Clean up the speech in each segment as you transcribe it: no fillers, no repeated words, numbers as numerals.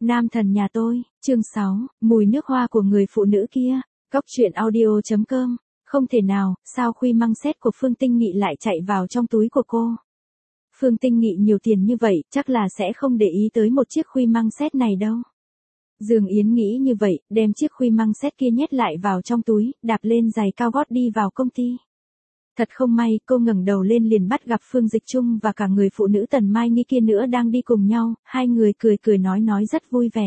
Nam thần nhà tôi, chương 6, mùi nước hoa của người phụ nữ kia, Cóc truyện audio.com, không thể nào, sao khuy măng xét của Phương Tinh Nghị lại chạy vào trong túi của cô. Phương Tinh Nghị nhiều tiền như vậy, chắc là sẽ không để ý tới một chiếc khuy măng xét này đâu. Dương Yến nghĩ như vậy, đem chiếc khuy măng xét kia nhét lại vào trong túi, đạp lên giày cao gót đi vào công ty. Thật không may, cô ngẩng đầu lên liền bắt gặp Phương Dịch Trung và cả người phụ nữ Tần Mai Nghi kia nữa đang đi cùng nhau, hai người cười cười nói rất vui vẻ.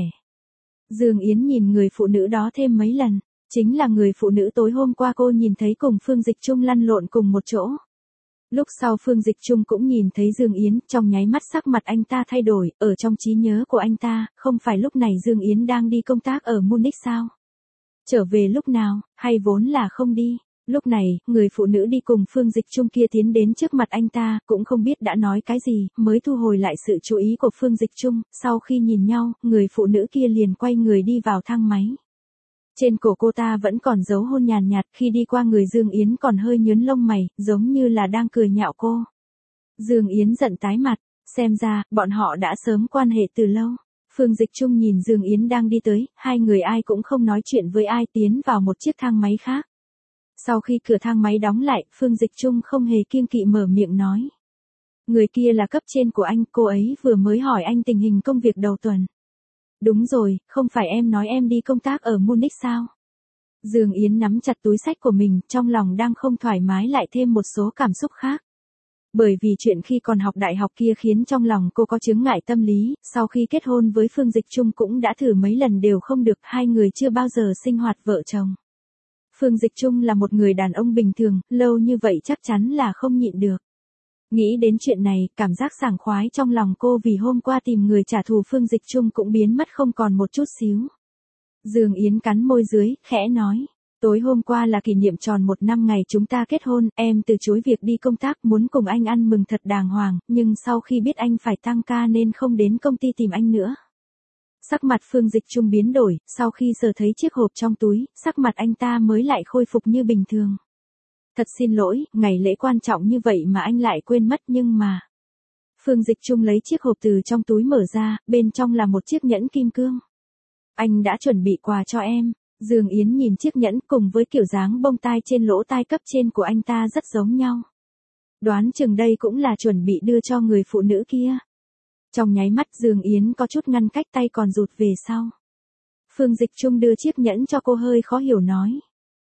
Dương Yến nhìn người phụ nữ đó thêm mấy lần, chính là người phụ nữ tối hôm qua cô nhìn thấy cùng Phương Dịch Trung lăn lộn cùng một chỗ. Lúc sau Phương Dịch Trung cũng nhìn thấy Dương Yến, trong nháy mắt sắc mặt anh ta thay đổi, ở trong trí nhớ của anh ta, không phải lúc này Dương Yến đang đi công tác ở Munich sao? Trở về lúc nào, hay vốn là không đi? Lúc này, người phụ nữ đi cùng Phương Dịch Trung kia tiến đến trước mặt anh ta, cũng không biết đã nói cái gì, mới thu hồi lại sự chú ý của Phương Dịch Trung, sau khi nhìn nhau, người phụ nữ kia liền quay người đi vào thang máy. Trên cổ cô ta vẫn còn dấu hôn nhàn nhạt, khi đi qua người Dương Yến còn hơi nhướng lông mày, giống như là đang cười nhạo cô. Dương Yến giận tái mặt, xem ra, bọn họ đã sớm quan hệ từ lâu. Phương Dịch Trung nhìn Dương Yến đang đi tới, hai người ai cũng không nói chuyện với ai, tiến vào một chiếc thang máy khác. Sau khi cửa thang máy đóng lại, Phương Dịch Trung không hề kiêng kỵ mở miệng nói. Người kia là cấp trên của anh, cô ấy vừa mới hỏi anh tình hình công việc đầu tuần. Đúng rồi, không phải em nói em đi công tác ở Munich sao? Dương Yến nắm chặt túi xách của mình, trong lòng đang không thoải mái lại thêm một số cảm xúc khác. Bởi vì chuyện khi còn học đại học kia khiến trong lòng cô có chướng ngại tâm lý, sau khi kết hôn với Phương Dịch Trung cũng đã thử mấy lần đều không được, hai người chưa bao giờ sinh hoạt vợ chồng. Phương Dịch Trung là một người đàn ông bình thường, lâu như vậy chắc chắn là không nhịn được. Nghĩ đến chuyện này, cảm giác sảng khoái trong lòng cô vì hôm qua tìm người trả thù Phương Dịch Trung cũng biến mất không còn một chút xíu. Dương Yến cắn môi dưới, khẽ nói. Tối hôm qua là kỷ niệm tròn 1 năm ngày chúng ta kết hôn, em từ chối việc đi công tác muốn cùng anh ăn mừng thật đàng hoàng, nhưng sau khi biết anh phải tăng ca nên không đến công ty tìm anh nữa. Sắc mặt Phương Dịch Trung biến đổi, sau khi sờ thấy chiếc hộp trong túi, sắc mặt anh ta mới lại khôi phục như bình thường. Thật xin lỗi, ngày lễ quan trọng như vậy mà anh lại quên mất nhưng mà... Phương Dịch Trung lấy chiếc hộp từ trong túi mở ra, bên trong là một chiếc nhẫn kim cương. Anh đã chuẩn bị quà cho em. Dương Yến nhìn chiếc nhẫn cùng với kiểu dáng bông tai trên lỗ tai cấp trên của anh ta rất giống nhau. Đoán chừng đây cũng là chuẩn bị đưa cho người phụ nữ kia. Trong nháy mắt Dương Yến có chút ngăn cách tay còn rụt về sau. Phương Dịch Trung đưa chiếc nhẫn cho cô hơi khó hiểu nói.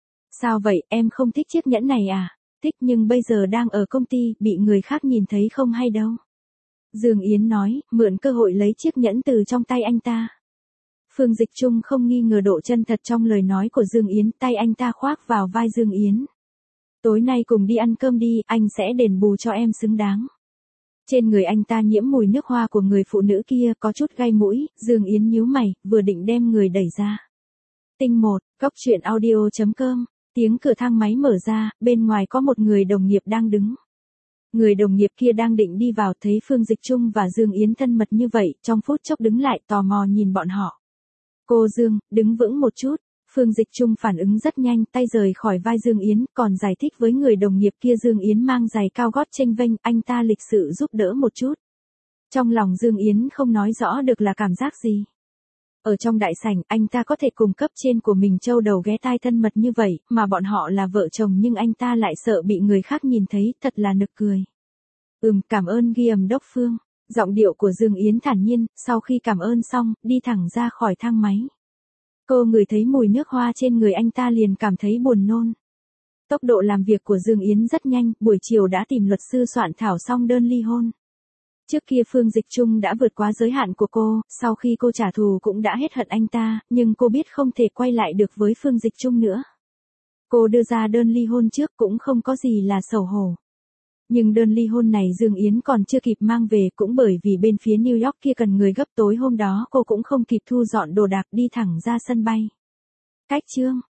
Sao vậy, em không thích chiếc nhẫn này à? Thích nhưng bây giờ đang ở công ty, bị người khác nhìn thấy không hay đâu. Dương Yến nói, mượn cơ hội lấy chiếc nhẫn từ trong tay anh ta. Phương Dịch Trung không nghi ngờ độ chân thật trong lời nói của Dương Yến, tay anh ta khoác vào vai Dương Yến. Tối nay cùng đi ăn cơm đi, anh sẽ đền bù cho em xứng đáng. Trên người anh ta nhiễm mùi nước hoa của người phụ nữ kia có chút gai mũi, Dương Yến nhíu mày, vừa định đem người đẩy ra. Tinh 1, Cóc truyện audio.com, tiếng cửa thang máy mở ra, bên ngoài có một người đồng nghiệp đang đứng. Người đồng nghiệp kia đang định đi vào thấy Phương Dịch Trung và Dương Yến thân mật như vậy, trong phút chốc đứng lại tò mò nhìn bọn họ. Cô Dương, đứng vững một chút. Phương Dịch Trung phản ứng rất nhanh, tay rời khỏi vai Dương Yến, còn giải thích với người đồng nghiệp kia Dương Yến mang giày cao gót chênh vênh, anh ta lịch sự giúp đỡ một chút. Trong lòng Dương Yến không nói rõ được là cảm giác gì. Ở trong đại sảnh, anh ta có thể cùng cấp trên của mình châu đầu ghé tai thân mật như vậy, mà bọn họ là vợ chồng nhưng anh ta lại sợ bị người khác nhìn thấy, thật là nực cười. Cảm ơn ghi đốc Phương. Giọng điệu của Dương Yến thản nhiên, sau khi cảm ơn xong, đi thẳng ra khỏi thang máy. Cô ngửi thấy mùi nước hoa trên người anh ta liền cảm thấy buồn nôn. Tốc độ làm việc của Dương Yến rất nhanh, buổi chiều đã tìm luật sư soạn thảo xong đơn ly hôn. Trước kia Phương Dịch Trung đã vượt quá giới hạn của cô, sau khi cô trả thù cũng đã hết hận anh ta, nhưng cô biết không thể quay lại được với Phương Dịch Trung nữa. Cô đưa ra đơn ly hôn trước cũng không có gì là xấu hổ. Nhưng đơn ly hôn này Dương Yến còn chưa kịp mang về cũng bởi vì bên phía New York kia cần người gấp, tối hôm đó cô cũng không kịp thu dọn đồ đạc đi thẳng ra sân bay. Cách chương